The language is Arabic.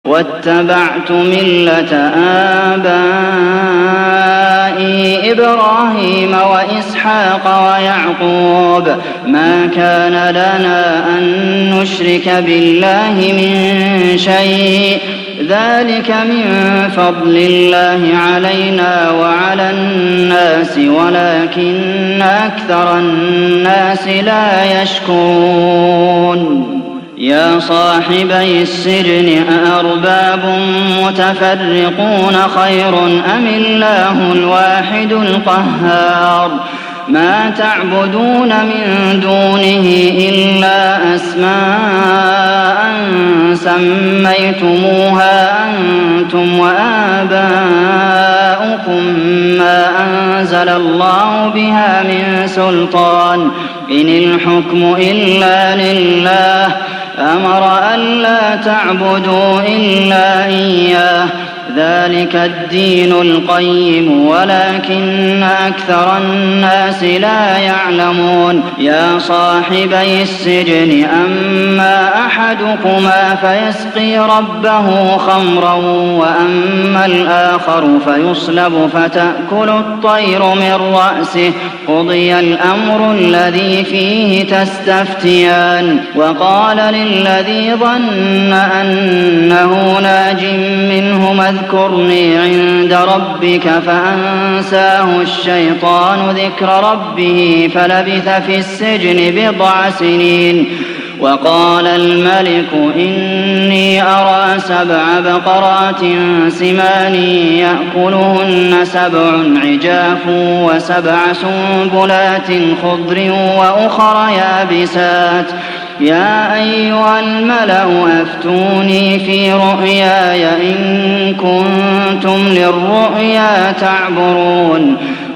واتبعت ملة آبائي إبراهيم وإسحاق ويعقوب ما كان لنا أن نشرك بالله من شيء ذلك من فضل الله علينا وعلى الناس ولكن أكثر الناس لا يشكرون يا صاحبي السجن أأرباب متفرقون خير أم الله الواحد القهار ما تعبدون من دونه إلا أسماء سميتموها أنتم وآباؤكم ما أنزل الله بها من سلطان إن الحكم إلا لله أمر ألا تعبدوا إلا إياه ذلك الدين القيم ولكن أكثر الناس لا يعلمون يا صاحبي السجن أما أحدكما فيسقي ربه خمرا وأما الآخر فيصلب فتأكل الطير من رأسه قضي الأمر الذي فيه تستفتيان وقال للذي ظن أنه ناج منهما اذكرني عند ربك فأنساه الشيطان ذكر ربه فلبث في السجن بضع سنين وقال الملك إني أرى 7 بقرات سمان يأكلهن 7 عجاف و7 سنبلات خضر وأخر يابسات يا أيها الملأ أفتوني في رؤياي إن كنتم للرؤيا تعبرون